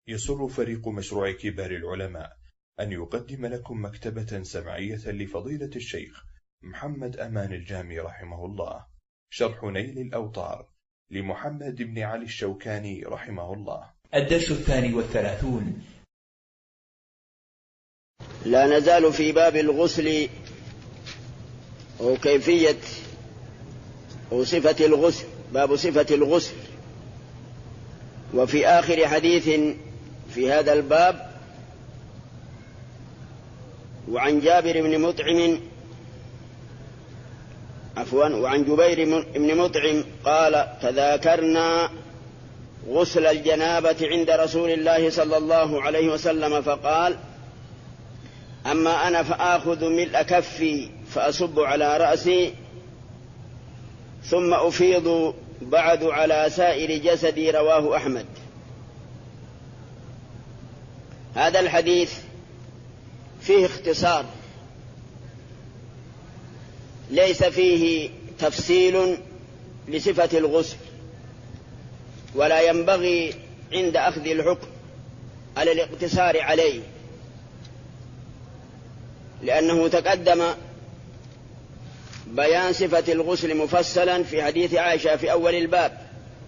يسر فريق مشروع كبار العلماء أن يقدم لكم مكتبة سمعية لفضيلة الشيخ محمد أمان الجامي رحمه الله، شرح نيل الأوطار لمحمد بن علي الشوكاني رحمه الله. الدرس 32. لا نزال في باب الغسل وكيفية وصفة الغسل، باب صفة الغسل. وفي آخر حديث في هذا الباب وعن جابر بن مطعم وعن جبير بن مطعم قال: تذاكرنا غسل الجنابة عند رسول الله صلى الله عليه وسلم فقال: أما أنا فآخذ ملء كفي فأصب على رأسي ثم أفيض بعد على سائر جسدي. رواه أحمد. هذا الحديث فيه اختصار، ليس فيه تفصيل لصفة الغسل، ولا ينبغي عند أخذ الحكم على الاقتصار عليه، لأنه تقدم بيان صفة الغسل مفصلا في حديث عائشة في أول الباب،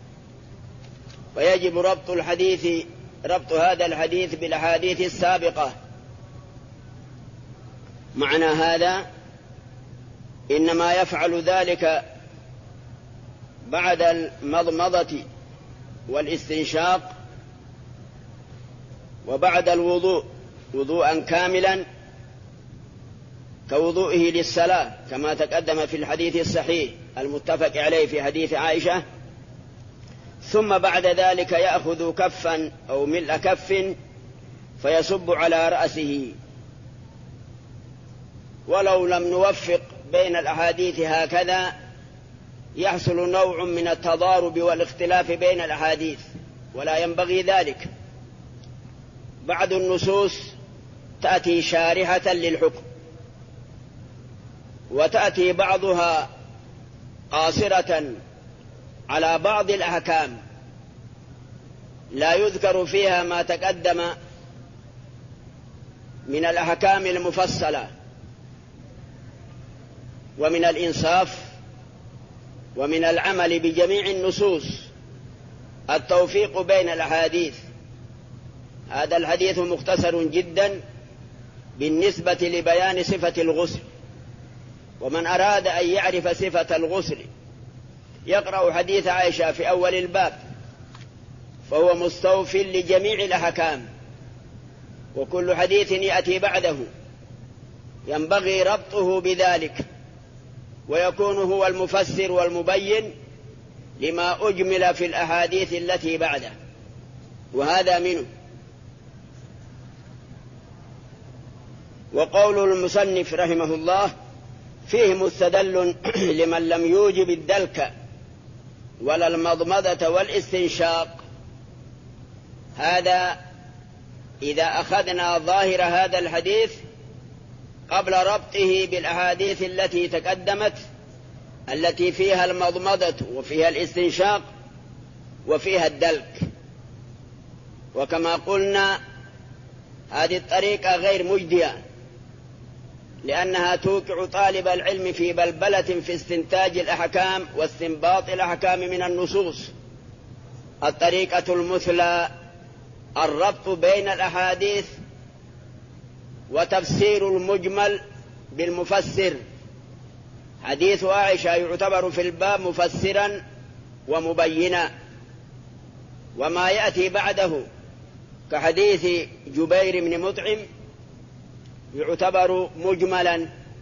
ويجب ربط هذا الحديث بالأحاديث السابقة. معنى هذا إنما يفعل ذلك بعد المضمضة والاستنشاق وبعد الوضوء وضوءا كاملا كوضوئه للصلاة، كما تقدم في الحديث الصحيح المتفق عليه في حديث عائشة. ثم بعد ذلك يأخذ كفا أو ملء كف فيصب على رأسه. ولو لم نوفق بين الأحاديث هكذا يحصل نوع من التضارب والاختلاف بين الأحاديث، ولا ينبغي ذلك. بعض النصوص تأتي شارحة للحكم، وتأتي بعضها قاصرة على بعض الأحكام لا يذكر فيها ما تقدم من الأحكام المفصلة ومن الإنصاف ومن العمل بجميع النصوص التوفيق بين الأحاديث. هذا الحديث مختصر جدا بالنسبة لبيان صفة الغسل، ومن أراد أن يعرف صفة الغسل يقرأ حديث عائشة في أول الباب، فهو مستوف لجميع الأحكام، وكل حديث يأتي بعده ينبغي ربطه بذلك، ويكون هو المفسر والمبين لما أجمل في الأحاديث التي بعده، وهذا منه. وقول المصنف رحمه الله: فيه مستدل لمن لم يوجب الدلك ولا المضمضة والاستنشاق. هذا إذا أخذنا ظاهر هذا الحديث قبل ربطه بالأحاديث التي تقدمت، التي فيها المضمضة وفيها الاستنشاق وفيها الدلك. وكما قلنا هذه الطريقة غير مجدية، لأنها توقع طالب العلم في بلبلة في استنتاج الأحكام واستنباط الأحكام من النصوص. الطريقة المثلى الربط بين الأحاديث وتفسير المجمل بالمفسر. حديث عائشة يعتبر في الباب مفسرا ومبينا، وما يأتي بعده كحديث جبير بن مطعم يعتبر مجملا.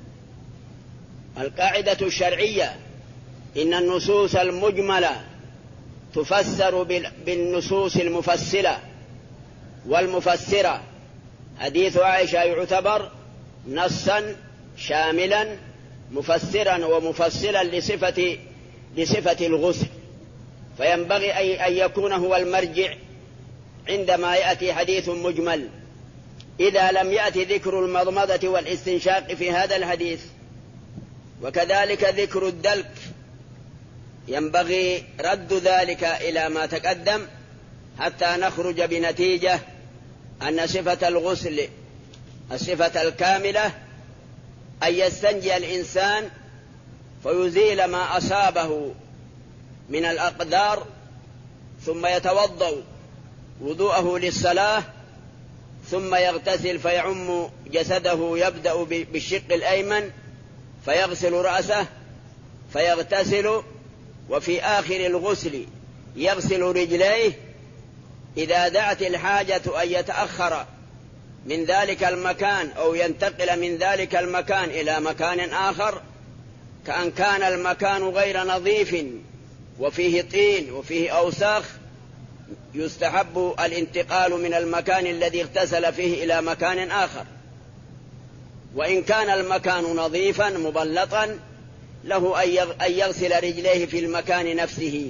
القاعدة الشرعية إن النصوص المجملة تفسر بالنصوص المفصلة والمفسرة. حديث عائشة يعتبر نصا شاملا مفسرا ومفصلا لصفة الغسل، فينبغي أن يكون هو المرجع عندما يأتي حديث مجمل. إذا لم يأتي ذكر المضمضة والاستنشاق في هذا الحديث، وكذلك ذكر الدلك، ينبغي رد ذلك إلى ما تقدم حتى نخرج بنتيجة أن صفة الغسل الصفة الكاملة أن يستنجي الإنسان فيزيل ما أصابه من الأقدار، ثم يتوضأ وضوءه للصلاة، ثم يغتسل فيعم جسده، يبدأ بالشق الأيمن فيغسل رأسه فيغتسل، وفي آخر الغسل يغسل رجليه. إذا دعت الحاجة أن يتأخر من ذلك المكان أو ينتقل من ذلك المكان إلى مكان آخر، كأن كان المكان غير نظيف وفيه طين وفيه أوساخ، يستحب الانتقال من المكان الذي اغتسل فيه إلى مكان آخر. وإن كان المكان نظيفا مبلطا له أن يغسل رجليه في المكان نفسه.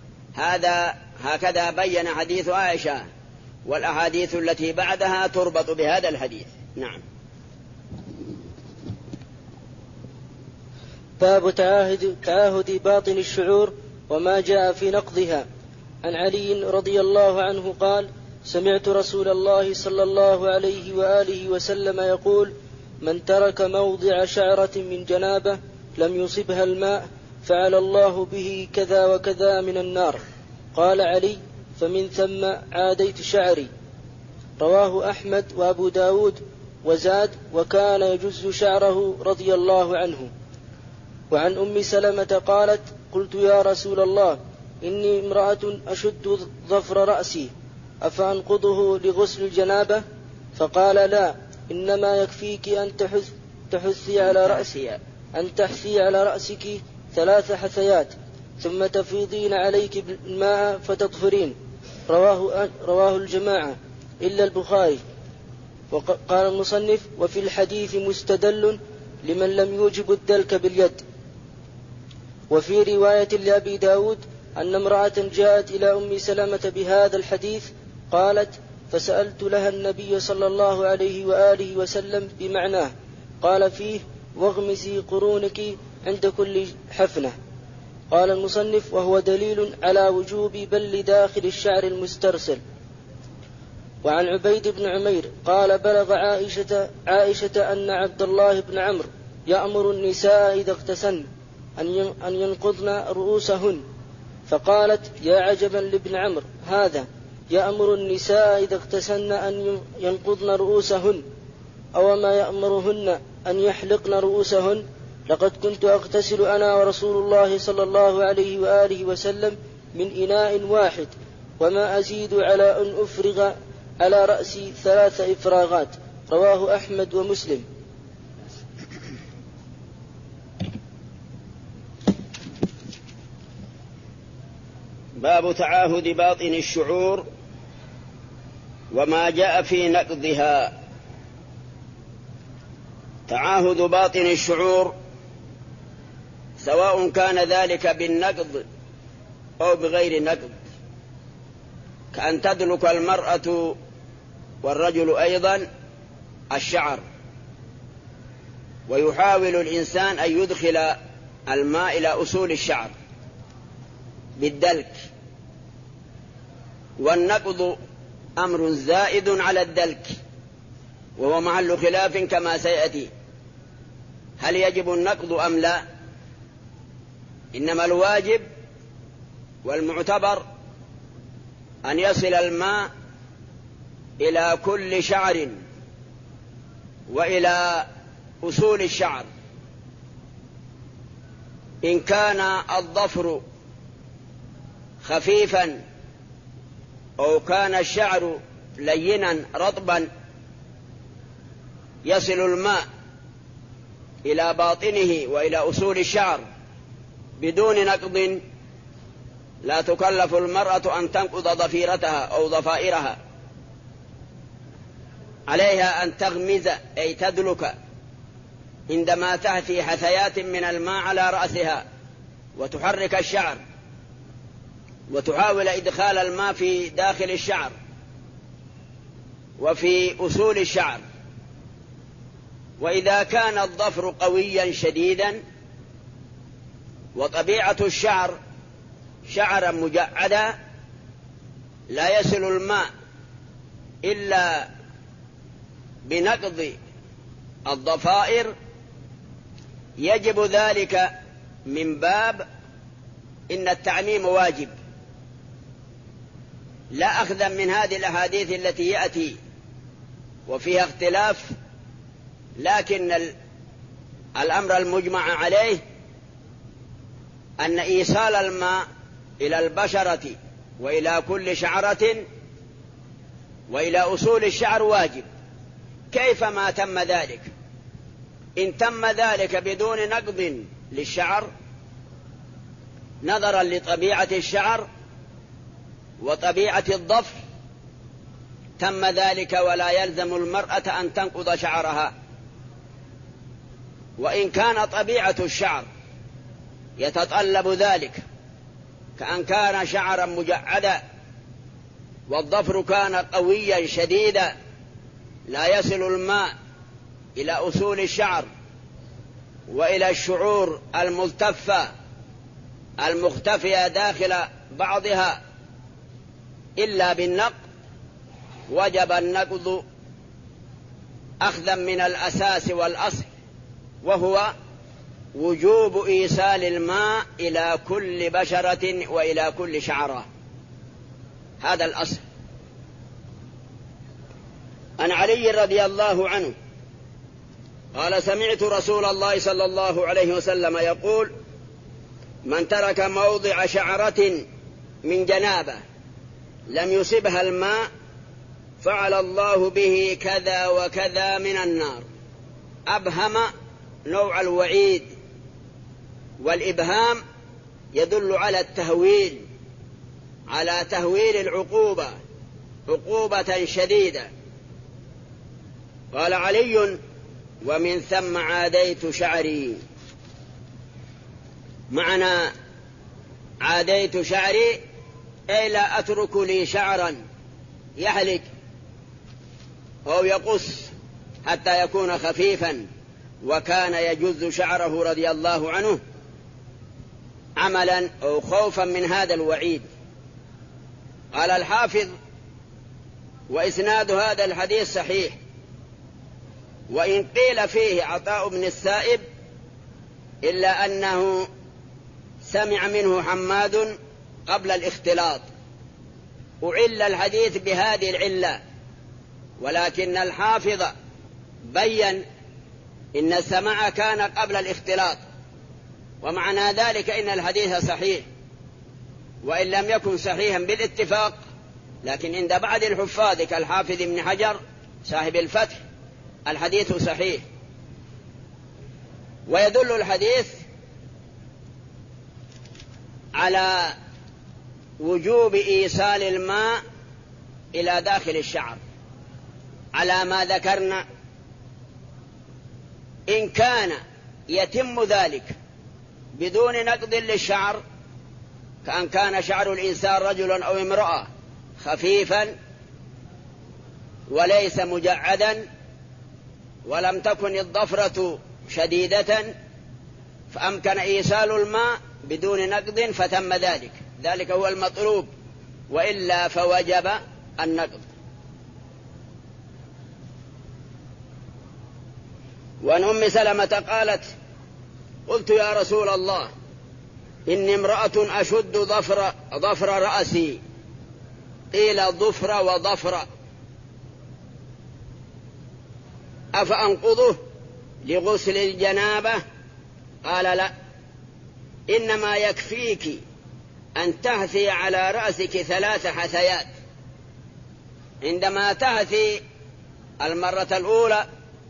هكذا بين حديث عائشة، والأحاديث التي بعدها تربط بهذا الحديث. نعم. باب تعاهد باطن الشعور وما جاء في نقضها. عن علي رضي الله عنه قال: سمعت رسول الله صلى الله عليه وآله وسلم يقول: من ترك موضع شعرة من جنابة لم يصبها الماء فعل الله به كذا وكذا من النار. قال علي: فمن ثم عاديت شعري. رواه أحمد وأبو داود، وزاد: وكان يجز شعره رضي الله عنه. وعن أم سلمة قالت: قلت يا رسول الله إني امرأة أشد ظفر رأسي أفأنقضه لغسل الجنابة؟ فقال: لا، إنما يكفيك أن تحثي على رأسك 3 حثيات ثم تفيضين عليك الماء فتطهرين. رواه الجماعة إلا البخاري. وقال المصنف: وفي الحديث مستدل لمن لم يوجب الدلك باليد. وفي رواية لأبي داود أن امرأة جاءت إلى أم سلمة بهذا الحديث قالت: فسألت لها النبي صلى الله عليه وآله وسلم بمعناه، قال فيه: واغمسي قرونك عند كل حفنة. قال المصنف: وهو دليل على وجوب بل داخل الشعر المسترسل. وعن عبيد بن عمير قال: بلغ عائشة أن عبد الله بن عمرو يأمر النساء إذا اغتسلن أن ينقضن رؤوسهن. فقالت: يا عجبا لابن عمرو هذا، يأمر النساء إذا اغتسلن أن ينقضن رؤوسهن، أو ما يأمرهن أن يحلقن رؤوسهن؟ لقد كنت أغتسل أنا ورسول الله صلى الله عليه وآله وسلم من إناء واحد، وما أزيد على أن أفرغ على رأسي 3 إفراغات. رواه أحمد ومسلم. باب تعاهد باطن الشعور وما جاء في نقضها. تعاهد باطن الشعور سواء كان ذلك بالنقض أو بغير نقض، كأن تدلك المرأة والرجل أيضا الشعر، ويحاول الإنسان أن يدخل الماء إلى أصول الشعر بالدلك. والنقض أمر زائد على الدلك، وهو محل خلاف كما سيأتي، هل يجب النقض أم لا؟ إنما الواجب والمعتبر أن يصل الماء إلى كل شعر وإلى أصول الشعر. إن كان الظفر خفيفا أو كان الشعر لينا رطبا يصل الماء إلى باطنه وإلى أصول الشعر بدون نقض، لا تكلف المرأة أن تنقض ضفيرتها أو ضفائرها، عليها أن تغمز أي تدلك عندما تأتي حثيات من الماء على رأسها، وتحرك الشعر وتحاول إدخال الماء في داخل الشعر وفي أصول الشعر. وإذا كان الظفر قويا شديدا وطبيعة الشعر شعرا مجعدا، لا يصل الماء إلا بنقض الضفائر يجب ذلك من باب إن التعميم واجب، لا أخذا من هذه الأحاديث التي يأتي وفيها اختلاف، لكن الأمر المجمع عليه أن إيصال الماء إلى البشرة وإلى كل شعرة وإلى أصول الشعر واجب. كيفما تم ذلك، إن تم ذلك بدون نقض للشعر نظرا لطبيعة الشعر وطبيعة الضفر تم ذلك، ولا يلزم المرأة أن تنقض شعرها. وإن كان طبيعة الشعر يتطلب ذلك، كأن كان شعرا مجعدا والضفر كان قويا شديدا لا يصل الماء إلى أصول الشعر وإلى الشعور الملتفة المختفية داخل بعضها إلا بالنقض، وجب النقض أخذا من الأساس والأصل، وهو وجوب إيصال الماء إلى كل بشرة وإلى كل شعرة. هذا الأصل. عن علي رضي الله عنه قال: سمعت رسول الله صلى الله عليه وسلم يقول: من ترك موضع شعرة من جنابة لم يصبها الماء فعل الله به كذا وكذا من النار. أبهم نوع الوعيد، والإبهام يدل على التهويل، على تهويل العقوبة عقوبة شديدة. قال علي: ومن ثم عاديت شعري. معنى عاديت شعري أي لا أترك لي شعرا يحلق أو يقص حتى يكون خفيفا، وكان يجز شعره رضي الله عنه عملا أو خوفا من هذا الوعيد. قال الحافظ: وإسناد هذا الحديث صحيح، وإن قيل فيه عطاء بن السائب إلا أنه سمع منه حماد قبل الاختلاط، وعل الحديث بهذه العلة، ولكن الحافظ بين إن السماع كان قبل الاختلاط، ومعنى ذلك إن الحديث صحيح، وإن لم يكن صحيحا بالاتفاق، لكن عند بعض الحفاظ كالحافظ ابن حجر صاحب الفتح الحديث صحيح. ويدل الحديث على وجوب إيصال الماء إلى داخل الشعر على ما ذكرنا. إن كان يتم ذلك بدون نقض للشعر، كأن كان شعر الإنسان رجلا أو امرأة خفيفا وليس مجعدا، ولم تكن الضفرة شديدة، فأمكن إيصال الماء بدون نقض فتم ذلك، ذلك هو المطلوب، وإلا فوجب النقض. وعن أم سلمة قالت: قلت يا رسول الله إني امرأة أشد ضفر رأسي، قيل ضفر وضفر، أفأنقضه لغسل الجنابة؟ قال: لا، إنما يكفيك أن تهثي على رأسك 3 حثيات. عندما تهثي المرة الأولى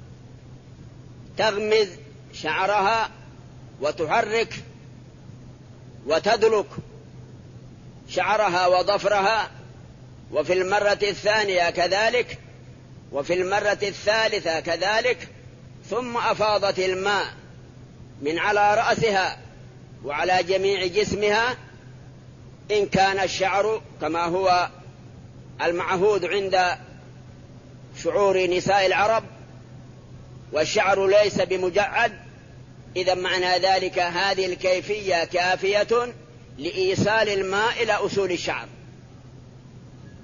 تغمز شعرها وتحرك وتدلك شعرها وضفرها، وفي المرة الثانية كذلك، وفي المرة الثالثة كذلك، ثم أفاضت الماء من على رأسها وعلى جميع جسمها، إن كان الشعر كما هو المعهود عند شعور نساء العرب والشعر ليس بمجعد، إذا معنى ذلك هذه الكيفية كافية لإيصال الماء إلى أصول الشعر.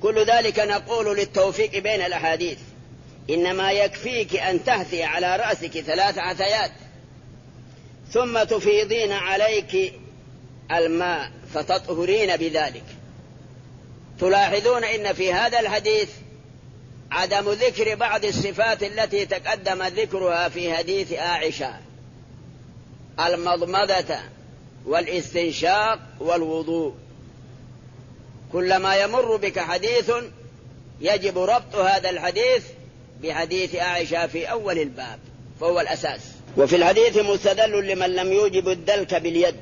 كل ذلك نقول للتوفيق بين الأحاديث، إنما يكفيك أن تهثي على رأسك 3 عثيات ثم تفيضين عليك الماء فتطهرين بذلك. تلاحظون إن في هذا الحديث عدم ذكر بعض الصفات التي تقدم ذكرها في حديث عائشة: المضمضة والاستنشاق والوضوء. كلما يمر بك حديث يجب ربط هذا الحديث بحديث عائشة في أول الباب، فهو الأساس. وفي الحديث مستدل لمن لم يوجب الدلك باليد،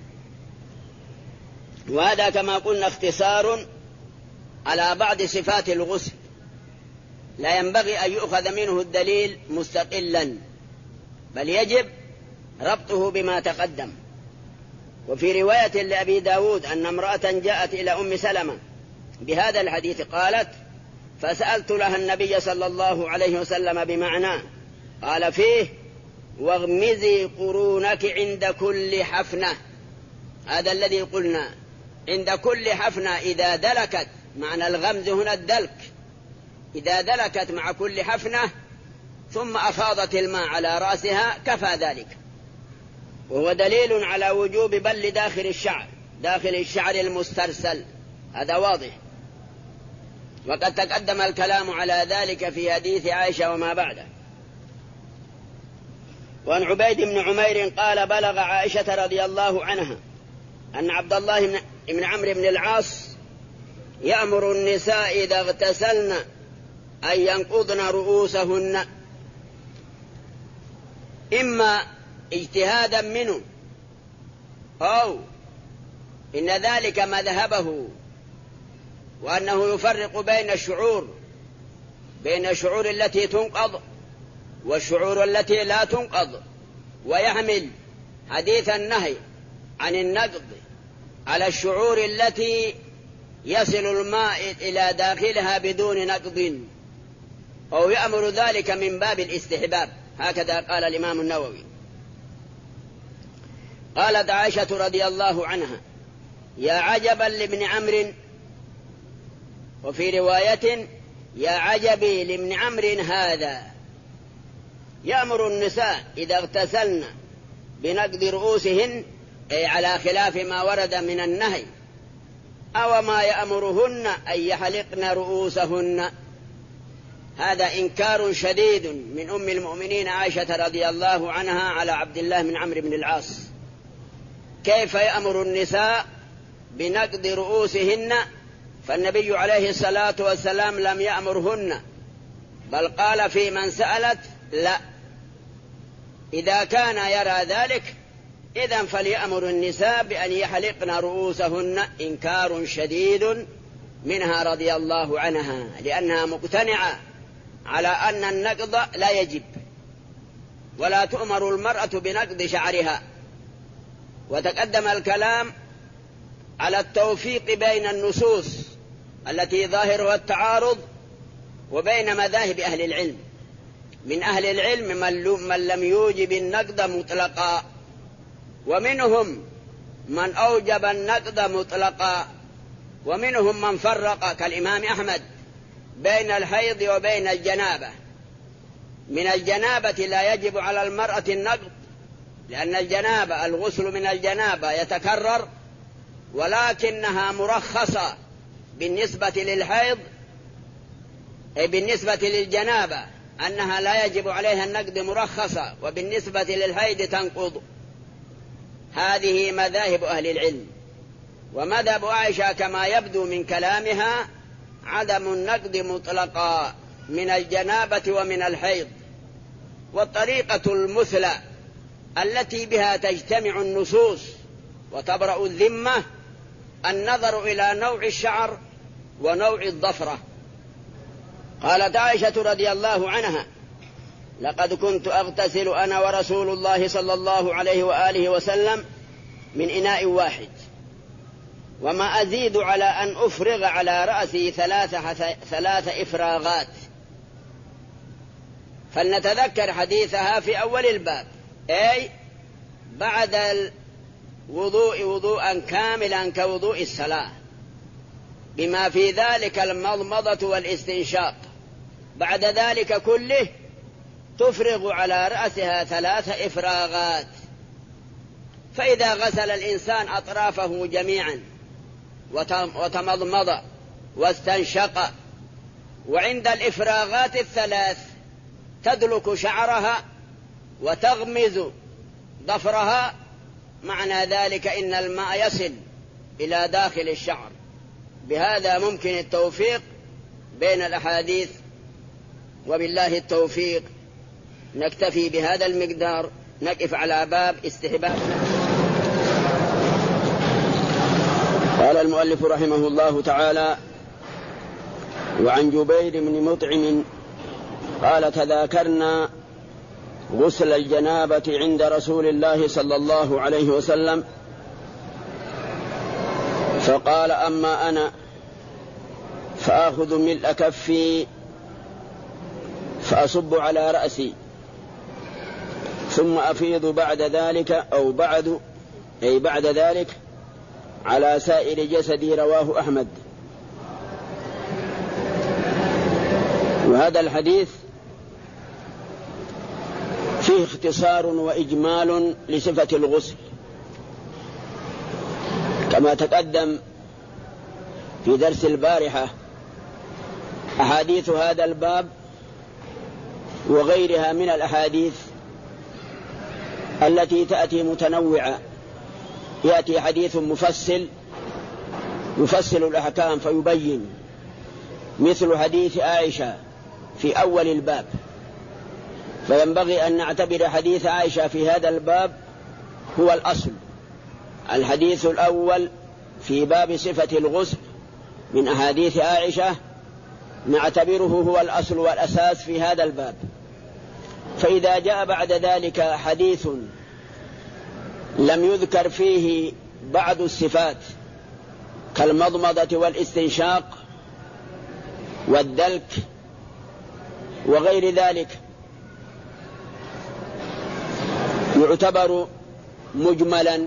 وهذا كما قلنا اختصار على بعض صفات الغسل، لا ينبغي أن يؤخذ منه الدليل مستقلا، بل يجب ربطه بما تقدم. وفي رواية لأبي داود أن امرأة جاءت إلى أم سلمة بهذا الحديث قالت: فسألت لها النبي صلى الله عليه وسلم بمعناه، قال فيه: واغمزي قرونك عند كل حفنة. هذا الذي قلنا عند كل حفنة إذا دلكت، معنى الغمز هنا الدلك، إذا دلكت مع كل حفنة ثم أفاضت الماء على رأسها كفى ذلك، وهو دليل على وجوب بل داخل الشعر، داخل الشعر المسترسل، هذا واضح. وقد تقدم الكلام على ذلك في حديث عائشة وما بعده. وعن عبيد بن عمير قال: بلغ عائشة رضي الله عنها أن عبد الله بن عمرو بن العاص يأمر النساء إذا اغتسلن أن ينقضن رؤوسهن، إما اجتهادا منه أو إن ذلك مذهبه، وأنه يفرق بين الشعور التي تنقض والشعور التي لا تنقض، ويحمل حديث النهي عن النقض على الشعور التي يصل الماء إلى داخلها بدون نقض، أو يأمر ذلك من باب الاستحباب، هكذا قال الإمام النووي. قالت عائشة رضي الله عنها: يا عجبا لابن عمرو، وفي رواية: يا عجبي لابن عمرو هذا، يأمر النساء إذا اغتسلن بنقض رؤوسهن، أي على خلاف ما ورد من النهي، أو ما يأمرهن أن يحلقن رؤوسهن. هذا إنكار شديد من أم المؤمنين عائشة رضي الله عنها على عبد الله بن عمرو بن العاص. كيف يأمر النساء بنقض رؤوسهن؟ فالنبي عليه الصلاة والسلام لم يأمرهن، بل قال في من سألت: لا. إذا كان يرى ذلك إذن فليأمر النساء بأن يحلقن رؤوسهن. إنكار شديد منها رضي الله عنها، لأنها مقتنعة على أن النقض لا يجب، ولا تؤمر المرأة بنقض شعرها. وتقدم الكلام على التوفيق بين النصوص التي ظاهرها التعارض وبين مذاهب أهل العلم. من أهل العلم من لم يوجب النقض مطلقا، ومنهم من أوجب النقض مطلقا، ومنهم من فرق كالإمام أحمد بين الحيض وبين الجنابة. من الجنابة لا يجب على المرأة النقض، لأن الجنابة الغسل من الجنابة يتكرر، ولكنها مرخصة بالنسبة للحيض، أي بالنسبة للجنابة أنها لا يجب عليها النقض مرخصة، وبالنسبة للحيض تنقض. هذه مذاهب أهل العلم. ومذهب عائشة كما يبدو من كلامها عدم النقض مطلقا من الجنابة ومن الحيض. والطريقة المثلى التي بها تجتمع النصوص وتبرأ الذمة النظر إلى نوع الشعر ونوع الضفرة. قالت عائشة رضي الله عنها: لقد كنت أغتسل أنا ورسول الله صلى الله عليه وآله وسلم من إناء واحد، وما أزيد على أن أفرغ على رأسي 3 إفراغات. فلنتذكر حديثها في أول الباب، أي بعد الوضوء وضوءا كاملا كوضوء الصلاة. بما في ذلك المضمضة والاستنشاق. بعد ذلك كله تفرغ على رأسها 3 إفراغات. فإذا غسل الإنسان أطرافه جميعا وتمضمض واستنشق، وعند الإفراغات 3 تدلك شعرها وتغمز ضفرها، معنى ذلك إن الماء يصل إلى داخل الشعر. بهذا ممكن التوفيق بين الأحاديث، وبالله التوفيق. نكتفي بهذا المقدار، نقف على باب استحباب. قال المؤلف رحمه الله تعالى: وعن جبير بن مطعم قال: تذاكرنا غسل الجنابة عند رسول الله صلى الله عليه وسلم، فقال: أما أنا فآخذ ملء كفي فأصب على رأسي، ثم أفيض بعد ذلك أو بعد ذلك على سائر جسدي. رواه أحمد. وهذا الحديث فيه اختصار وإجمال لصفة الغسل كما تقدم في درس البارحة. أحاديث هذا الباب وغيرها من الأحاديث التي تأتي متنوعة، يأتي حديث مفصل يفصل الأحكام فيبين، مثل حديث عائشة في أول الباب، فينبغي أن نعتبر حديث عائشة في هذا الباب هو الأصل. الحديث الأول في باب صفة الغسل من أحاديث عائشة نعتبره هو الأصل والأساس في هذا الباب. فإذا جاء بعد ذلك حديث لم يذكر فيه بعض الصفات كالمضمضة والاستنشاق والدلك وغير ذلك، يعتبر مجملا،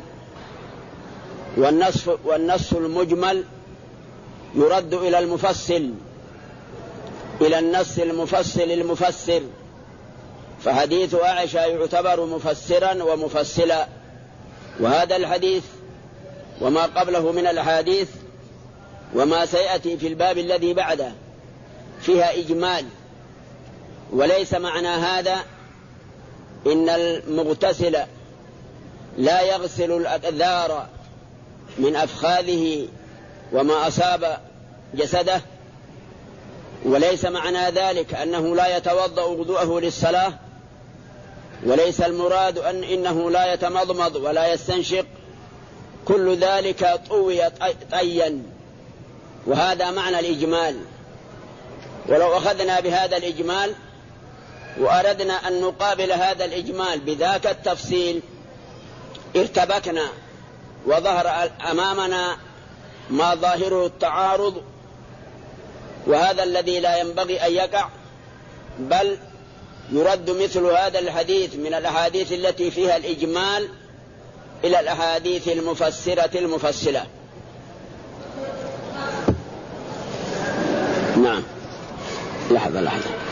والنص المجمل يرد إلى المفصل، إلى النص المفصل المفسر. فحديث عائشة يعتبر مفسرا ومفصلا، وهذا الحديث وما قبله من الأحاديث وما سيأتي في الباب الذي بعده فيها إجمال. وليس معنى هذا إن المغتسل لا يغسل الأقذار من أفخاذه وما أصاب جسده، وليس معنى ذلك أنه لا يتوضأ وضوءه للصلاة، وليس المراد إنه لا يتمضمض ولا يستنشق، كل ذلك طوي طيا، وهذا معنى الإجمال. ولو أخذنا بهذا الإجمال وأردنا أن نقابل هذا الإجمال بذاك التفصيل ارتبكنا وظهر أمامنا ما ظاهره التعارض، وهذا الذي لا ينبغي أن يقع، بل يرد مثل هذا الحديث من الأحاديث التي فيها الإجمال إلى الأحاديث المفسرة المفصلة. نعم، لحظة.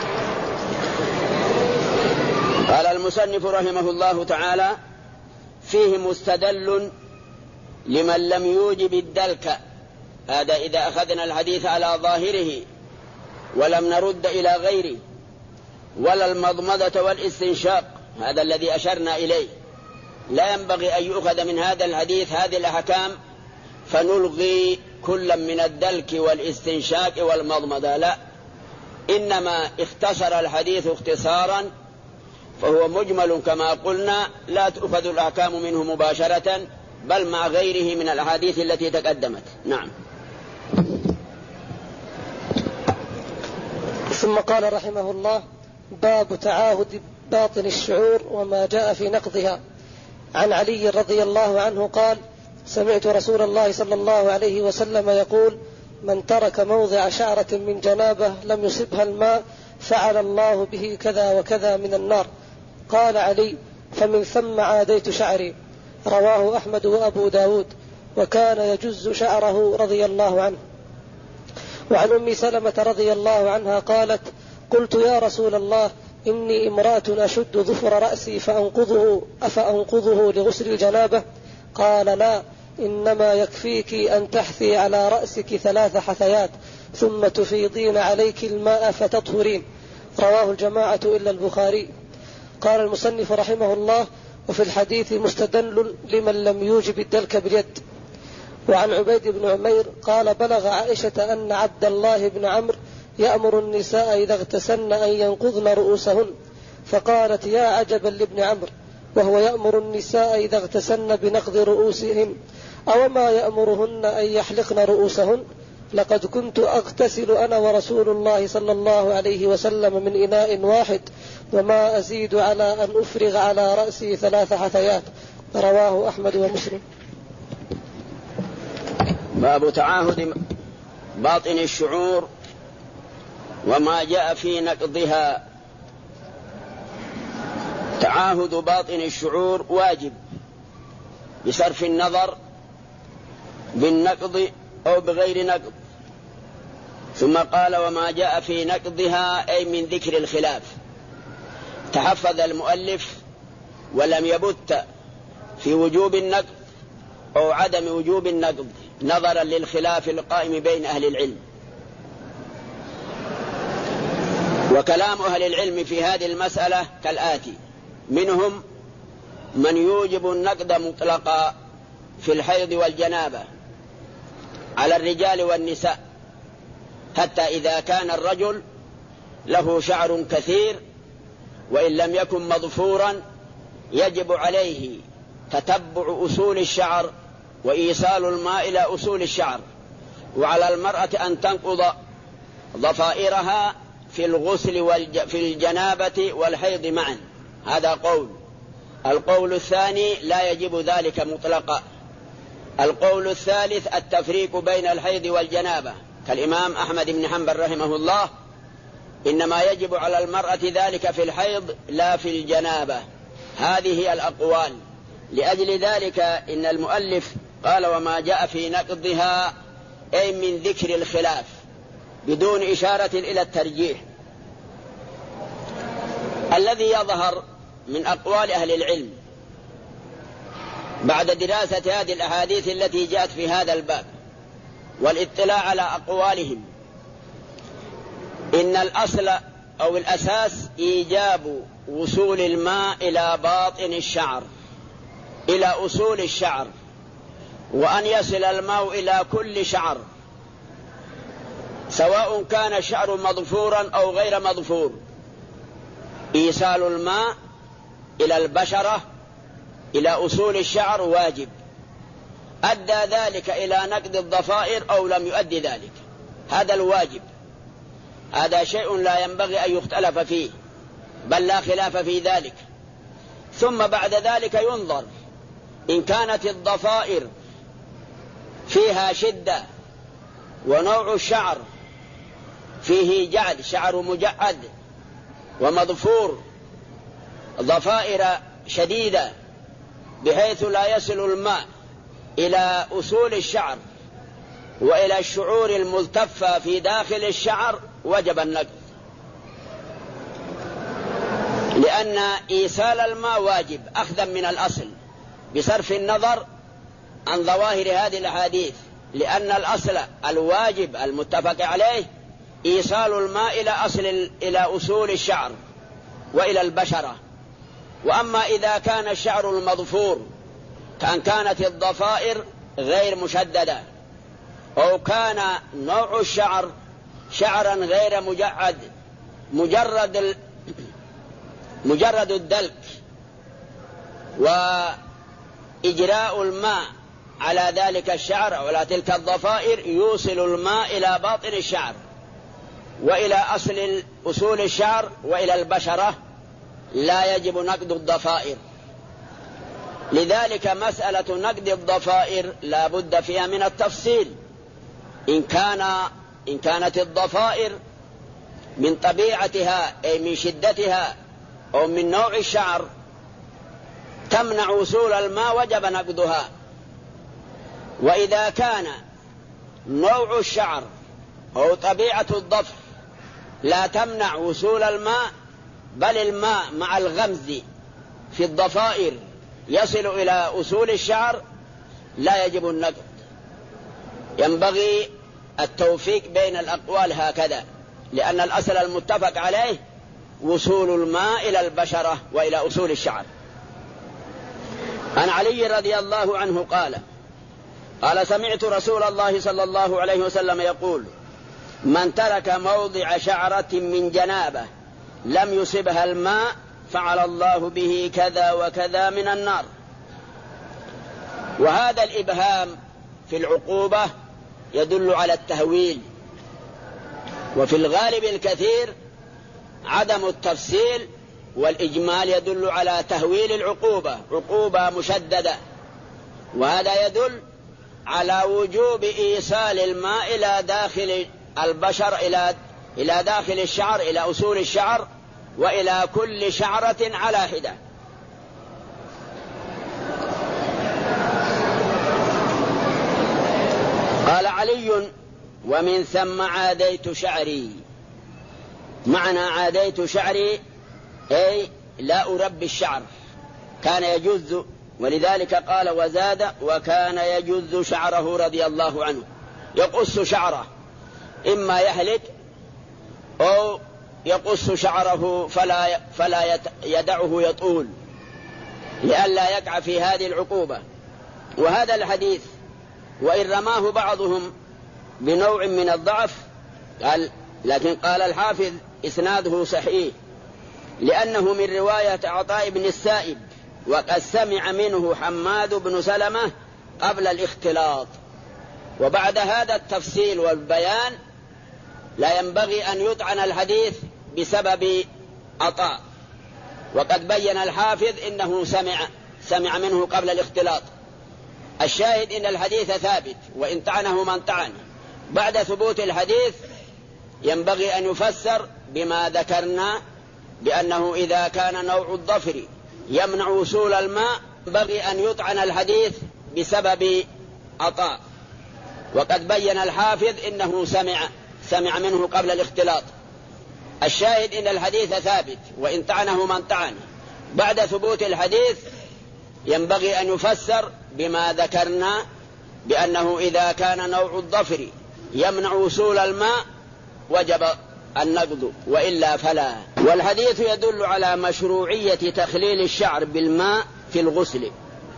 قال المصنف رحمه الله تعالى: فيه مستدل لمن لم يوجب الدلك. هذا إذا أخذنا الحديث على ظاهره ولم نرد إلى غيره، ولا المضمضة والاستنشاق، هذا الذي أشرنا إليه. لا ينبغي أن يؤخذ من هذا الحديث هذه الأحكام فنلغي كل من الدلك والاستنشاق والمضمضة، لا، إنما اختصر الحديث اختصارا فهو مجمل كما قلنا، لا تؤخذ الأحكام منه مباشرة بل مع غيره من الأحاديث التي تقدمت. نعم. ثم قال رحمه الله: باب تعاهد باطن الشعور وما جاء في نقضها. عن علي رضي الله عنه قال: سمعت رسول الله صلى الله عليه وسلم يقول: من ترك موضع شعرة من جنابه لم يصبها الماء فعل الله به كذا وكذا من النار. قال علي: فمن ثم عاديت شعري. رواه أحمد وأبو داود، وكان يجز شعره رضي الله عنه. وعن أم سلمة رضي الله عنها قالت: قلت يا رسول الله إني امرأة أشد ظفر رأسي أفأنقضه لغسل الجنابة؟ قال: لا، إنما يكفيك أن تحثي على رأسك 3 حثيات ثم تفيضين عليك الماء فتطهرين. رواه الجماعة إلا البخاري. قال المصنف رحمه الله: وفي الحديث مستدل لمن لم يوجب الدلك باليد. وعن عبيد بن عمير قال: بلغ عائشة أن عبد الله بن عمرو يأمر النساء إذا اغتسلن أن ينقضن رؤوسهن، فقالت: يا عجبا لابن عمرو، وهو يأمر النساء إذا اغتسلن بنقض رؤوسهن، أوما يأمرهن أن يحلقن رؤوسهن؟ لقد كنت أغتسل أنا ورسول الله صلى الله عليه وسلم من إناء واحد، وما أزيد على أن أفرغ على رأسي 3 حثيات. رواه أحمد ومسلم. باب تعاهد باطن الشعور وما جاء في نقضها. تعاهد باطن الشعور واجب بصرف النظر بالنقض أو بغير نقض. ثم قال: وما جاء في نقضها، أي من ذكر الخلاف. تحفظ المؤلف ولم يبت في وجوب النقض أو عدم وجوب النقض نظرا للخلاف القائم بين أهل العلم. وكلام أهل العلم في هذه المسألة كالآتي: منهم من يوجب النقض مطلقا في الحيض والجنابة على الرجال والنساء، حتى إذا كان الرجل له شعر كثير وإن لم يكن مظفورا يجب عليه تتبع أصول الشعر وإيصال الماء إلى أصول الشعر، وعلى المرأة أن تنقض ضفائرها في الغسل في الجنابة والحيض معا. هذا قول. القول الثاني: لا يجب ذلك مطلقا. القول الثالث: التفريق بين الحيض والجنابة، كالإمام أحمد بن حنبل رحمه الله: إنما يجب على المرأة ذلك في الحيض لا في الجنابة. هذه هي الأقوال. لأجل ذلك إن المؤلف قال: وما جاء في نقضها، أي من ذكر الخلاف بدون إشارة إلى الترجيح. الذي يظهر من أقوال أهل العلم بعد دراسة هذه الأحاديث التي جاءت في هذا الباب والاطلاع على أقوالهم، إن الأصل أو الأساس إيجاب وصول الماء إلى باطن الشعر، إلى أصول الشعر، وأن يصل الماء إلى كل شعر، سواء كان الشعر مظفورا أو غير مظفور. إيصال الماء إلى البشرة إلى أصول الشعر واجب. أدى ذلك إلى نقض الضفائر أو لم يؤدي ذلك، هذا الواجب. هذا شيء لا ينبغي أن يختلف فيه، بل لا خلاف في ذلك. ثم بعد ذلك ينظر إن كانت الضفائر فيها شدة ونوع الشعر فيه جعد، شعر مجعد ومضفور، ضفائر شديدة بحيث لا يصل الماء إلى أصول الشعر وإلى الشعور الملتفة في داخل الشعر، وجب النقض، لأن إيصال الماء واجب أخذا من الأصل بصرف النظر عن ظواهر هذه الأحاديث، لأن الأصل الواجب المتفق عليه إيصال الماء إلى أصول الشعر وإلى البشرة. وأما إذا كان الشعر المظفور كأن كانت الضفائر غير مشددة، أو كان نوع الشعر شعرا غير مجعد، مجرد الدلك وإجراء الماء على ذلك الشعر أو على تلك الضفائر يوصل الماء إلى باطن الشعر وإلى أصول الشعر وإلى البشرة، لا يجب نقض الضفائر. لذلك مسألة نقض الضفائر لا بد فيها من التفصيل. إن كانت الضفائر من طبيعتها أي من شدتها أو من نوع الشعر تمنع وصول الماء وجب نقضها. وإذا كان نوع الشعر أو طبيعة الضفر لا تمنع وصول الماء، بل الماء مع الغمز في الضفائر يصل إلى أصول الشعر، لا يجب النقض. ينبغي التوفيق بين الأقوال هكذا، لأن الأصل المتفق عليه وصول الماء إلى البشرة وإلى أصول الشعر. عن علي رضي الله عنه قال سمعت رسول الله صلى الله عليه وسلم يقول: من ترك موضع شعرة من جنابة لم يصبها الماء فعل الله به كذا وكذا من النار. وهذا الإبهام في العقوبة يدل على التهويل، وفي الغالب الكثير عدم التفصيل والإجمال يدل على تهويل العقوبة، عقوبة مشددة، وهذا يدل على وجوب إيصال الماء إلى داخل البشر، إلى داخل الشعر، إلى أصول الشعر، وإلى كل شعرة على حدة. قال علي: ومن ثم عاديت شعري. معنى عاديت شعري أي لا أربي الشعر، كان يجز، ولذلك قال وزاد: وكان يجز شعره رضي الله عنه، يقص شعره، إما يهلك أو يقص شعره فلا يدعه يطول لئلا يقع في هذه العقوبة. وهذا الحديث وإن رماه بعضهم بنوع من الضعف لكن قال الحافظ إسناده صحيح، لأنه من رواية عطاء بن السائب، وقد سمع منه حماد بن سلمة قبل الاختلاط. وبعد هذا التفصيل والبيان لا ينبغي أن يطعن الحديث بسبب عطاء، وقد بين الحافظ إنه سمع منه قبل الاختلاط. الشاهد إن الحديث ثابت، وإن طعنه من طعن. بعد ثبوت الحديث ينبغي أن يفسر بما ذكرنا، بأنه إذا كان نوع الضفر يمنع وصول الماء ينبغي أن يطعن الحديث بسبب عطاء، وقد بين الحافظ إنه سمع منه قبل الاختلاط. الشاهد إن الحديث ثابت، وإن طعنه من طعن. بعد ثبوت الحديث ينبغي أن يفسر بما ذكرنا، بأنه إذا كان نوع الضفر يمنع وصول الماء وجب النقض، وإلا فلا. والحديث يدل على مشروعية تخليل الشعر بالماء في الغسل.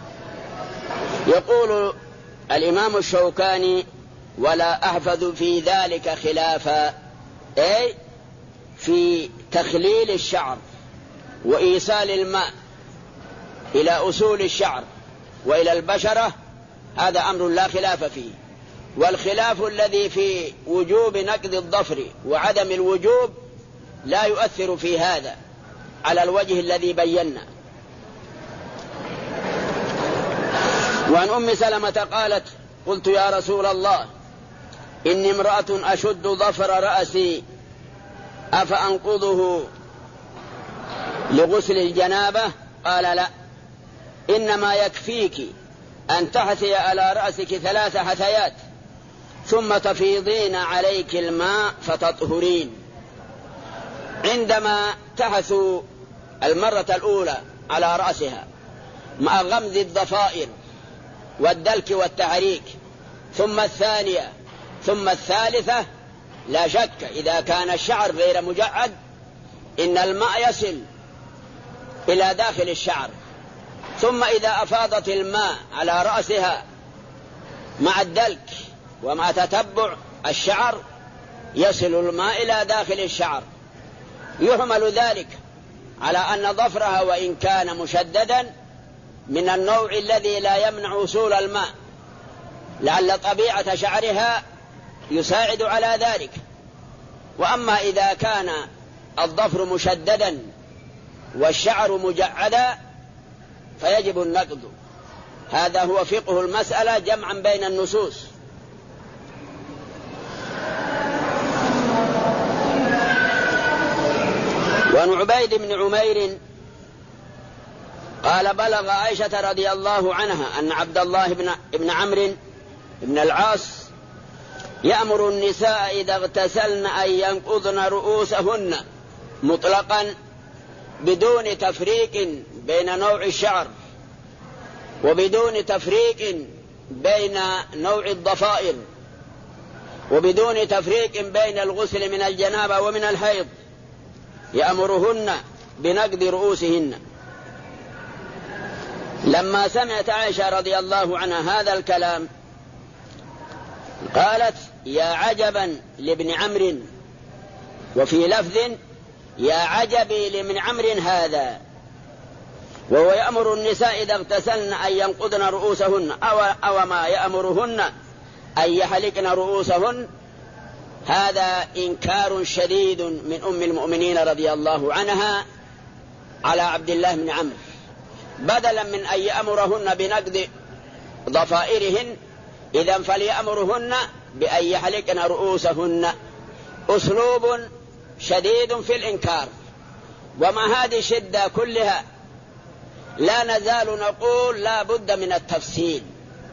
يقول الإمام الشوكاني: ولا أحفظ في ذلك خلافا، أي في تخليل الشعر وإيصال الماء إلى أصول الشعر وإلى البشرة، هذا أمر لا خلاف فيه. والخلاف الذي في وجوب نقض الضفر وعدم الوجوب لا يؤثر في هذا على الوجه الذي بينا. وعن أم سلمة قالت: قلت يا رسول الله إني امرأة أشد ظفر رأسي أفأنقضه لغسل الجنابة؟ قال: لا، إنما يكفيك أن تحثي على رأسك 3 حثيات ثم تفيضين عليك الماء فتطهرين. عندما تحث المرة الأولى على رأسها مع غمز الضفائر والدلك والتحريك، ثم الثانية، ثم الثالثة، لا شك إذا كان الشعر غير مجعد إن الماء يصل إلى داخل الشعر. ثم إذا أفاضت الماء على رأسها مع الدلك ومع تتبع الشعر يصل الماء إلى داخل الشعر. يحمل ذلك على أن ظفرها وإن كان مشددا من النوع الذي لا يمنع وصول الماء، لعل طبيعة شعرها يساعد على ذلك. وأما إذا كان الظفر مشددا والشعر مجعدا فيجب النقض. هذا هو فقه المسألة جمعا بين النصوص. وعن عبيد بن عمير قال: بلغ عائشة رضي الله عنها أن عبد الله بن عمرو بن العاص يأمر النساء إذا اغتسلن أن ينقضن رؤوسهن مطلقا بدون تفريق بين نوع الشعر وبدون تفريق بين نوع الضفائر وبدون تفريق بين الغسل من الجنابة ومن الحيض، يأمرهن بنقض رؤوسهن. لما سمعت عائشة رضي الله عنها هذا الكلام قالت: يا عجبا لابن عمرو، وفي لفظ: يا عجبي لابن عمرو هذا، وهو يأمر النساء إذا اغتسلن أن ينقضن رؤوسهن أو ما يأمرهن أن يحلقن رؤوسهن. هذا إنكار شديد من أم المؤمنين رضي الله عنها على عبد الله بن عمرو، بدلا من أن يأمرهن بنقض ضفائرهن إذن فليأمرهن بأن يحلقن رؤوسهن. أسلوب شديد في الإنكار. ومع هذه الشدة كلها لا نزال نقول لا بد من التفصيل.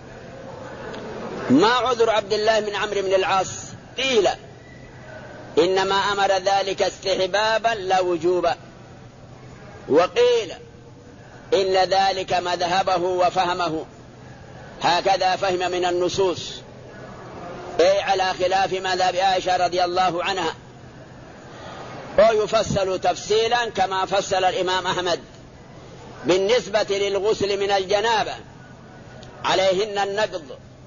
ما عذر عبد الله بن عمرو بن العاص؟ قيل إنما أمر ذلك استحبابا لا وجوبا، وقيل إن ذلك مذهبه وفهمه، هكذا فهم من النصوص، أي على خلاف مذهب عائشة رضي الله عنها. ويفصل تفصيلا كما فصل الإمام أحمد بالنسبة للغسل من الجنابة عليهن النقض،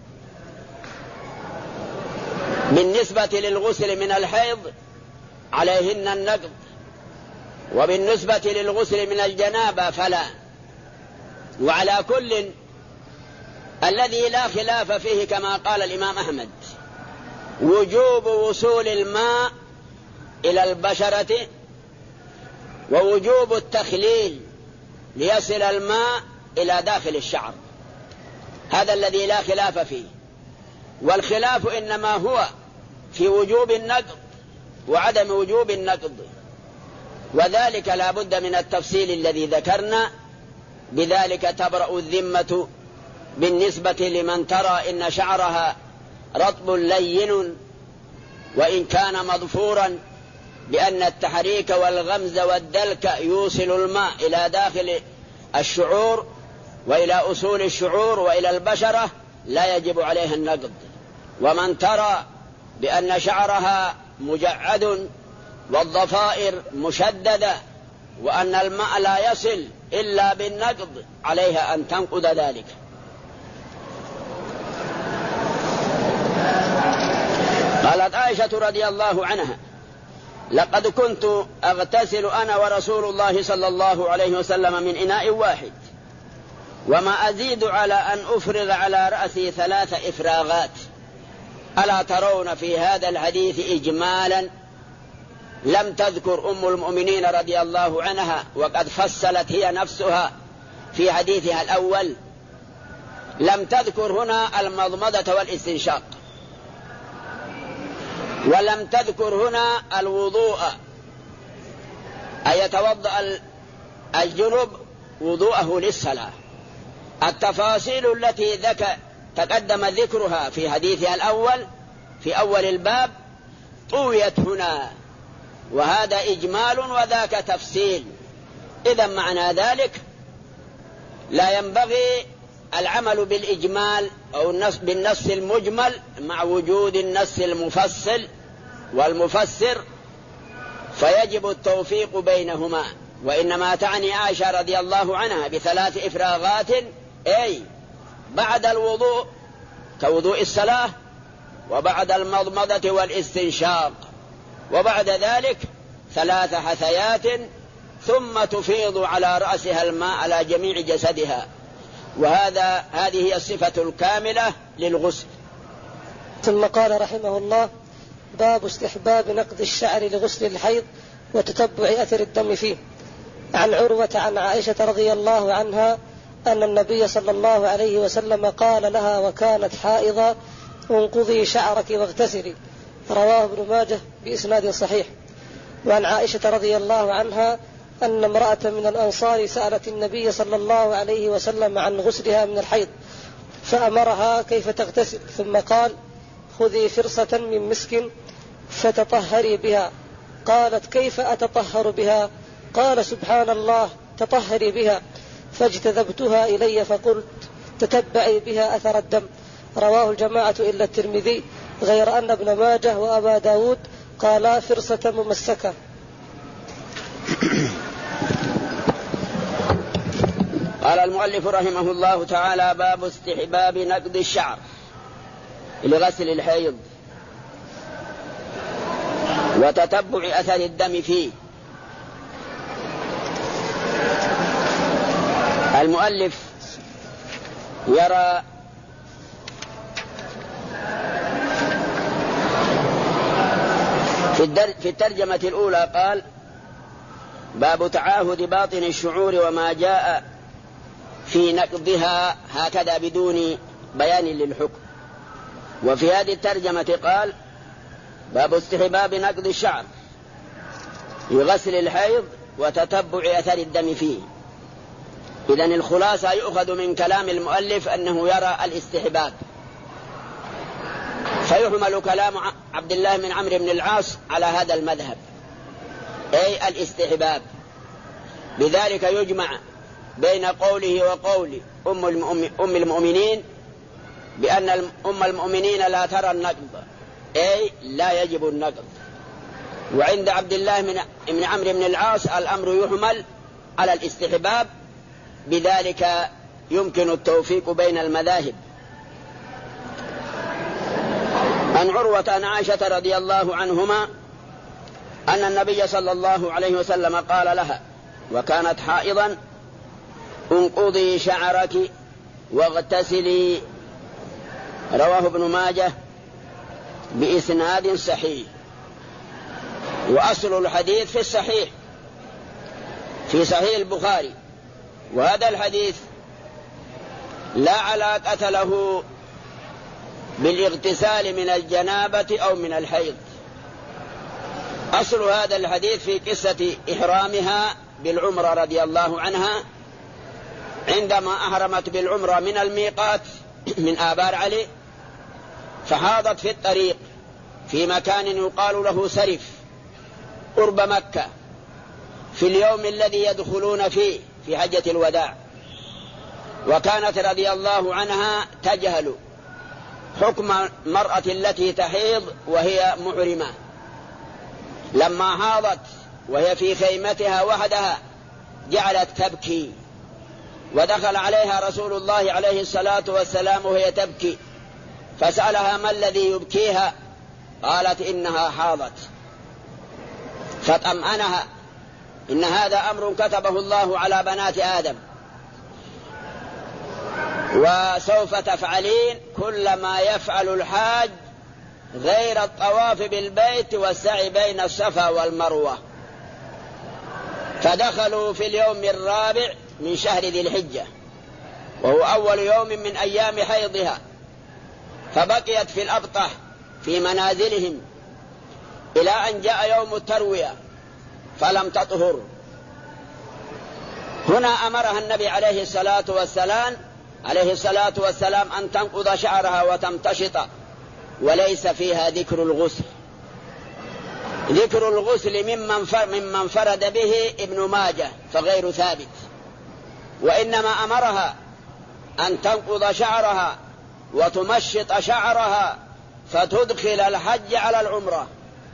بالنسبة للغسل من الحيض عليهن النقض، وبالنسبة للغسل من الجنابة فلا. وعلى كل الذي لا خلاف فيه كما قال الإمام أحمد وجوب وصول الماء إلى البشرة ووجوب التخليل ليصل الماء إلى داخل الشعر، هذا الذي لا خلاف فيه. والخلاف إنما هو في وجوب النقض وعدم وجوب النقض، وذلك لا بد من التفصيل الذي ذكرنا. بذلك تبرأ الذمة بالنسبة لمن ترى إن شعرها رطب لين وإن كان مضفورا، بأن التحريك والغمز والدلك يوصل الماء إلى داخل الشعور وإلى أصول الشعور وإلى البشرة، لا يجب عليها النقض. ومن ترى بأن شعرها مجعد والضفائر مشددة وأن الماء لا يصل إلا بالنقض، عليها أن تنقض ذلك. قالت عائشة رضي الله عنها: لقد كنت أغتسل أنا ورسول الله صلى الله عليه وسلم من إناء واحد، وما أزيد على أن أفرغ على رأسي 3 إفراغات. ألا ترون في هذا الحديث إجمالا لم تذكر أم المؤمنين رضي الله عنها، وقد فصلت هي نفسها في حديثها الأول، لم تذكر هنا المضمضة والاستنشاق، ولم تذكر هنا الوضوء، أن يتوضأ الجنب وضوءه للصلاة. التفاصيل التي تقدم ذكرها في حديثها الأول في أول الباب طويت هنا، وهذا إجمال وذاك تفصيل. إذا معنى ذلك لا ينبغي العمل بالإجمال أو بالنص المجمل مع وجود النص المفصل والمفسر، فيجب التوفيق بينهما. وإنما تعني عائشة رضي الله عنها ب3 إفراغات، أي بعد الوضوء كوضوء الصلاة، وبعد المضمضة والاستنشاق، وبعد ذلك 3 حثيات، ثم تفيض على رأسها الماء على جميع جسدها. هذه هي الصفة الكاملة للغسل. ثم قال رحمه الله: باب استحباب نقض الشعر لغسل الحيض وتتبع أثر الدم فيه. عن عروة عن عائشة رضي الله عنها أن النبي صلى الله عليه وسلم قال لها وكانت حائضة: انقضي شعرك واغتسلي. رواه ابن ماجه بإسناد صحيح. وعن عائشة رضي الله عنها أن امرأة من الأنصار سألت النبي صلى الله عليه وسلم عن غسلها من الحيض، فأمرها كيف تغتسل، ثم قال: خذي فرصة من مسك فتطهري بها. قالت كيف أتطهر بها؟ قال سبحان الله تطهري بها. فاجتذبتها إلي فقلت تتبعي بها أثر الدم. رواه الجماعة إلا الترمذي، غير أن ابن ماجه وأبا داود قالا فرصة ممسكة. قال المؤلف رحمه الله تعالى: باب استحباب نقض الشعر لغسل الحيض وتتبع أثر الدم فيه. المؤلف يرى في الترجمة الأولى قال: باب تعاهد باطن الشعور وما جاء في نقضها، هكذا بدون بيان للحكم. وفي هذه الترجمة قال: باب استحباب نقض الشعر لغسل الحيض وتتبع أثر الدم فيه. إذن الخلاصة يؤخذ من كلام المؤلف أنه يرى الاستحباب، فيحمل كلام عبد الله بن عمرو بن العاص على هذا المذهب، أي الاستحباب. بذلك يجمع بين قوله وقول أم المؤمنين بأن أم المؤمنين لا ترى النقض، أي لا يجب النقض. وعند عبد الله بن عمرو بن العاص الأمر يحمل على الاستحباب، بذلك يمكن التوفيق بين المذاهب. عن عروة عن عائشة رضي الله عنهما أن النبي صلى الله عليه وسلم قال لها وكانت حائضا: انقضي شعرك واغتسلي. رواه ابن ماجه بإسناد صحيح. وأصل الحديث في الصحيح في صحيح البخاري، وهذا الحديث لا علاقة له بالاغتسال من الجنابة أو من الحيض. أصل هذا الحديث في قصة إحرامها بالعمرة رضي الله عنها، عندما أحرمت بالعمرة من الميقات من آبار علي، فحاضت في الطريق في مكان يقال له سرف قرب مكة في اليوم الذي يدخلون فيه في حجة الوداع. وكانت رضي الله عنها تجهل حكم المرأة التي تحيض وهي محرمة. لما حاضت وهي في خيمتها وحدها جعلت تبكي، ودخل عليها رسول الله عليه الصلاة والسلام وهي تبكي، فسألها ما الذي يبكيها؟ قالت إنها حاضت. فطمأنها إن هذا أمر كتبه الله على بنات آدم، وسوف تفعلين كل ما يفعل الحاج غير الطواف بالبيت والسعي بين الصفا والمروة. فدخلوا في اليوم الرابع من شهر ذي الحجة، وهو أول يوم من أيام حيضها، فبقيت في الأبطح في منازلهم إلى أن جاء يوم التروية فلم تطهر. هنا أمرها النبي عليه الصلاة والسلام أن تنقض شعرها وتمتشط، وليس فيها ذكر الغسل. ذكر الغسل ممن فرد به ابن ماجه فغير ثابت، وإنما أمرها أن تنقض شعرها وتمشط شعرها فتدخل الحج على العمرة،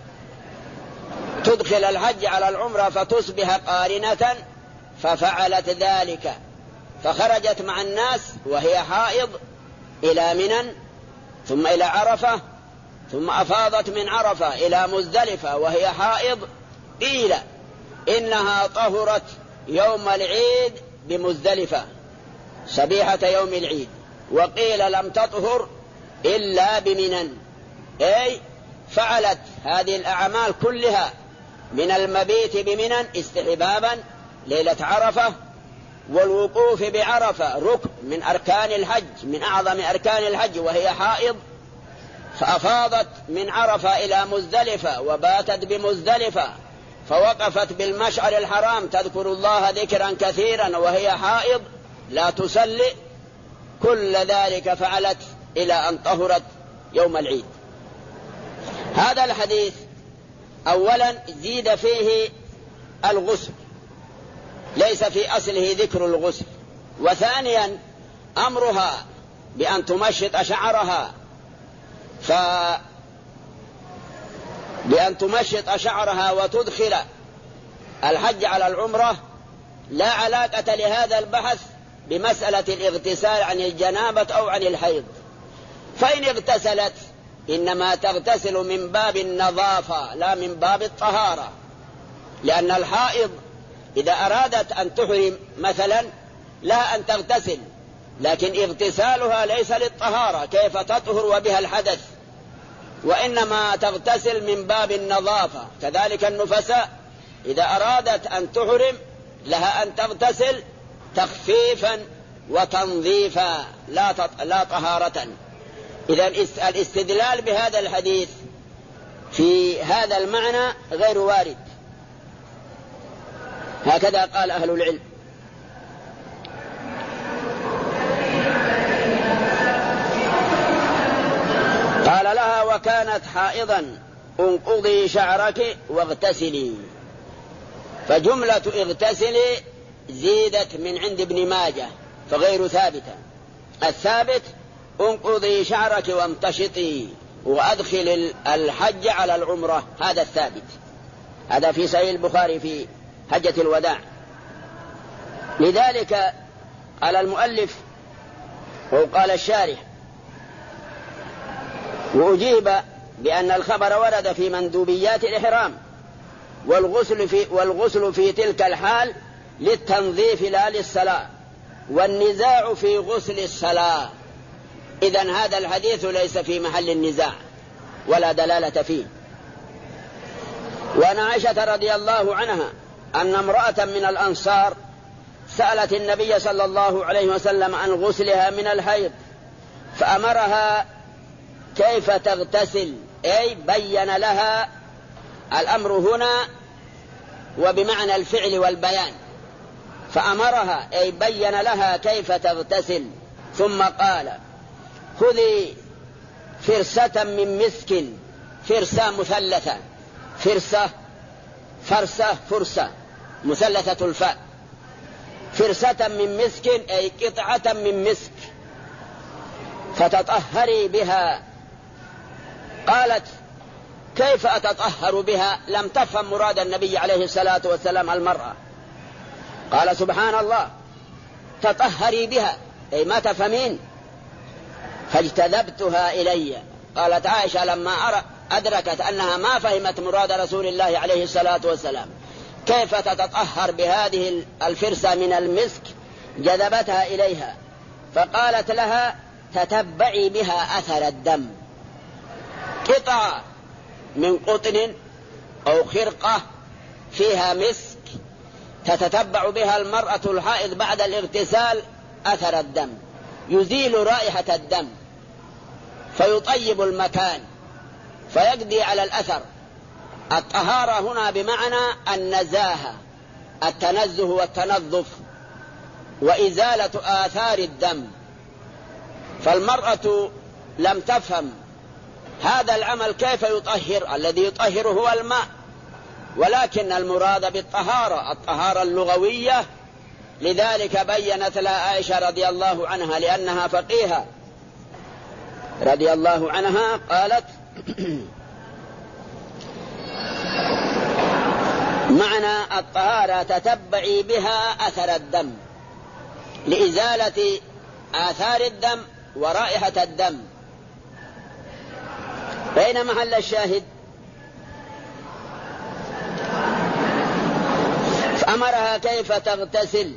تدخل الحج على العمرة فتصبح قارنة. ففعلت ذلك، فخرجت مع الناس وهي حائض إلى منى ثم إلى عرفة، ثم أفاضت من عرفة إلى مزدلفة وهي حائض. قيل إنها طهرت يوم العيد بمزدلفة صبيحة يوم العيد، وقيل لم تطهر إلا بمنى، أي فعلت هذه الأعمال كلها من المبيت بمنى استحبابا ليلة عرفة، والوقوف بعرفة ركن من أركان الحج، من أعظم أركان الحج وهي حائض. فأفاضت من عرفة إلى مزدلفة وباتت بمزدلفة، فوقفت بالمشعر الحرام تذكر الله ذكرا كثيرا وهي حائض لا تصلي. كل ذلك فعلت إلى أن طهرت يوم العيد. هذا الحديث أولا زيد فيه الغسل، ليس في أصله ذكر الغسل. وثانيا أمرها بأن تمشط شعرها، بأن تمشط شعرها وتدخل الحج على العمرة لا علاقة لهذا البحث بمسألة الاغتسال عن الجنابة أو عن الحيض. فإن اغتسلت إنما تغتسل من باب النظافة لا من باب الطهارة، لأن الحائض إذا أرادت أن تحرم مثلا لا أن تغتسل، لكن اغتسالها ليس للطهارة، كيف تطهر وبها الحدث، وإنما تغتسل من باب النظافة. كذلك النفساء إذا أرادت أن تحرم لها أن تغتسل تخفيفا وتنظيفا لا طهارة. إذا الاستدلال بهذا الحديث في هذا المعنى غير وارد، هكذا قال أهل العلم. قال لها: وكانت حائضا انقضي شعرك واغتسلي. فجملة اغتسلي زيدت من عند ابن ماجه فغير ثابتة. الثابت انقضي شعرك وامتشطي وأدخل الحج على العمرة، هذا الثابت، هذا في صحيح البخاري في حجة الوداع. لذلك قال المؤلف وقال الشارح: وأجيب بأن الخبر ورد في مندوبيات الإحرام، والغسل في تلك الحال للتنظيف لا للصلاة، والنزاع في غسل الصلاة. إذن هذا الحديث ليس في محل النزاع ولا دلالة فيه. وعن عائشة رضي الله عنها أن امرأة من الأنصار سألت النبي صلى الله عليه وسلم عن غسلها من الحيض، فأمرها كيف تغتسل، أي بين لها الأمر هنا وبمعنى الفعل والبيان، فأمرها أي بين لها كيف تغتسل. ثم قال: خذي فرسة من مسك، فرسة مثلثة، فرسة مثلثة الفاء، فرسة من مسك أي قطعة من مسك، فتطهري بها. قالت: كيف أتطهر بها؟ لم تفهم مراد النبي عليه الصلاة والسلام المرأة. قال: سبحان الله، تطهري بها، أي ما تفهمين. فاجتذبتها إلي. قالت عائشة لما أدركت أنها ما فهمت مراد رسول الله عليه الصلاة والسلام كيف تتطهر بهذه الفرسة من المسك، جذبتها إليها فقالت لها: تتبعي بها أثر الدم. قطعة من قطن أو خرقة فيها مسك تتتبع بها المرأة الحائض بعد الاغتسال أثر الدم، يزيل رائحة الدم فيطيب المكان فيقضي على الأثر. الطهارة هنا بمعنى النزاهة، التنزه والتنظف وإزالة آثار الدم. فالمرأة لم تفهم هذا العمل كيف يطهر، الذي يطهر هو الماء، ولكن المراد بالطهارة الطهارة اللغوية. لذلك بينت لها عائشة رضي الله عنها لأنها فقيهة رضي الله عنها، قالت: معنى الطهارة تتبعي بها أثر الدم لإزالة آثار الدم ورائحة الدم. بين محل الشاهد؟ فأمرها كيف تغتسل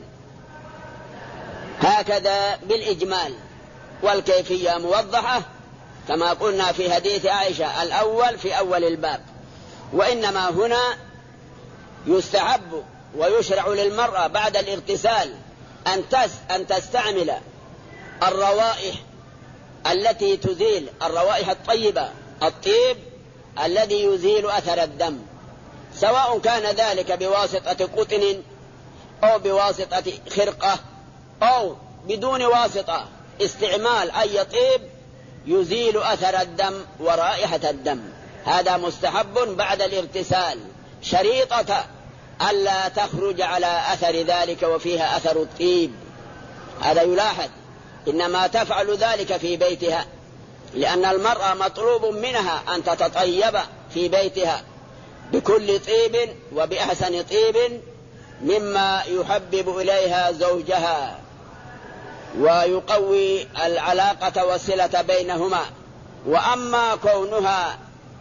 هكذا بالإجمال، والكيفية موضحة كما قلنا في حديث عائشة الأول في أول الباب. وإنما هنا يستحب ويشرع للمرأة بعد الاغتسال أن تستعمل الروائح التي تزيل الروائح الطيبة، الطيب الذي يزيل أثر الدم، سواء كان ذلك بواسطة قطن أو بواسطة خرقة أو بدون واسطة، استعمال أي طيب يزيل أثر الدم ورائحة الدم. هذا مستحب بعد الاغتسال، شريطة ألا تخرج على أثر ذلك وفيها أثر الطيب. هذا يلاحظ، إنما تفعل ذلك في بيتها، لأن المرأة مطلوب منها أن تتطيب في بيتها بكل طيب وبأحسن طيب مما يحبب إليها زوجها ويقوي العلاقة والصلة بينهما. وأما كونها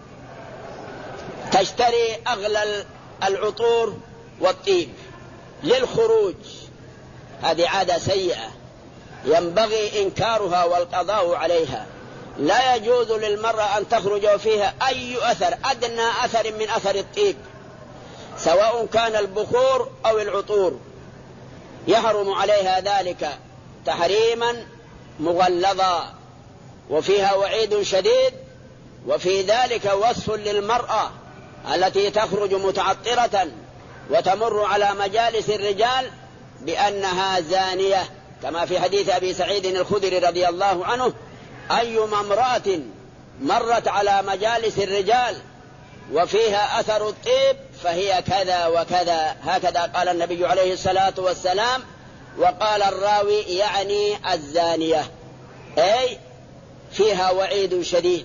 تشتري أغلى العطور والطيب للخروج، هذه عادة سيئة ينبغي إنكارها والقضاء عليها. لا يجوز للمرأة أن تخرج وفيها أي أثر، أدنى أثر من أثر الطيب، سواء كان البخور أو العطور، يحرم عليها ذلك تحريما مغلظا، وفيها وعيد شديد. وفي ذلك وصف للمرأة التي تخرج متعطرة وتمر على مجالس الرجال بأنها زانية، كما في حديث أبي سعيد الخدري رضي الله عنه: أيما امرأة مرت على مجالس الرجال وفيها أثر الطيب فهي كذا وكذا، هكذا قال النبي عليه الصلاة والسلام. وقال الراوي يعني الزانية، أي فيها وعيد شديد.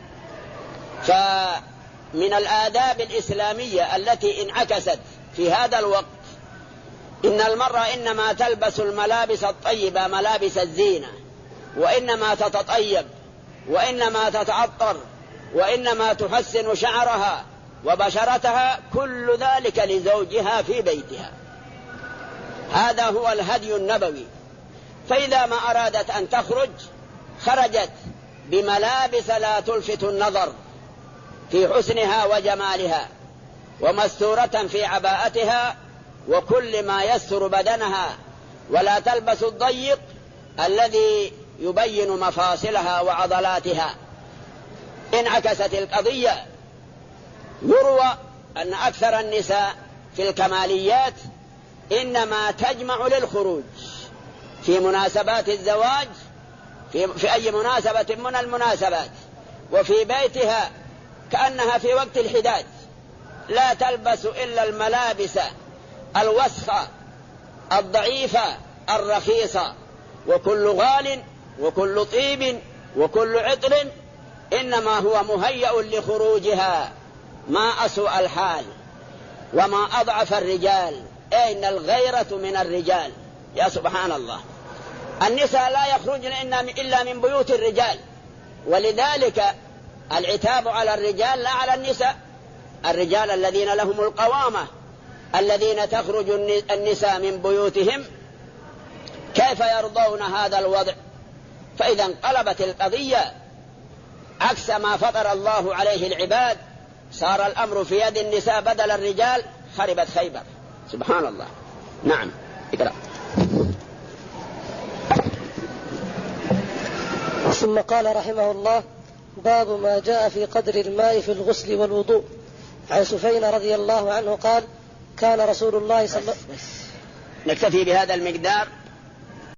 فمن الآداب الإسلامية التي انعكست في هذا الوقت إن المرأة إنما تلبس الملابس الطيبة، ملابس الزينة، وإنما تتطيب، وإنما تتعطر، وإنما تحسن شعرها وبشرتها، كل ذلك لزوجها في بيتها. هذا هو الهدي النبوي. فإذا ما أرادت أن تخرج خرجت بملابس لا تلفت النظر في حسنها وجمالها، ومستورة في عباءتها وكل ما يستر بدنها، ولا تلبس الضيق الذي يبين مفاصلها وعضلاتها. انعكست القضية. يروى أن أكثر النساء في الكماليات إنما تجمع للخروج في مناسبات الزواج، في أي مناسبة من المناسبات، وفي بيتها كأنها في وقت الحداد لا تلبس إلا الملابس الوسخة الضعيفة الرخيصة. وكل غال وكل طيب وكل عطر إنما هو مهيأ لخروجها. ما أسوأ الحال وما أضعف الرجال، أين الغيرة من الرجال؟ يا سبحان الله، النساء لا يخرجن إلا من بيوت الرجال، ولذلك العتاب على الرجال لا على النساء. الرجال الذين لهم القوامة، الذين تخرج النساء من بيوتهم، كيف يرضون هذا الوضع؟ فإذا انقلبت القضية عكس ما فطر الله عليه العباد، صار الأمر في يد النساء بدل الرجال، خربت خيبر. سبحان الله. نعم، اقرأ. ثم قال رحمه الله: باب ما جاء في قدر الماء في الغسل والوضوء. عن سفيان رضي الله عنه قال: كان رسول الله صلى الله عليه وسلم. نكتفي بهذا المقدار.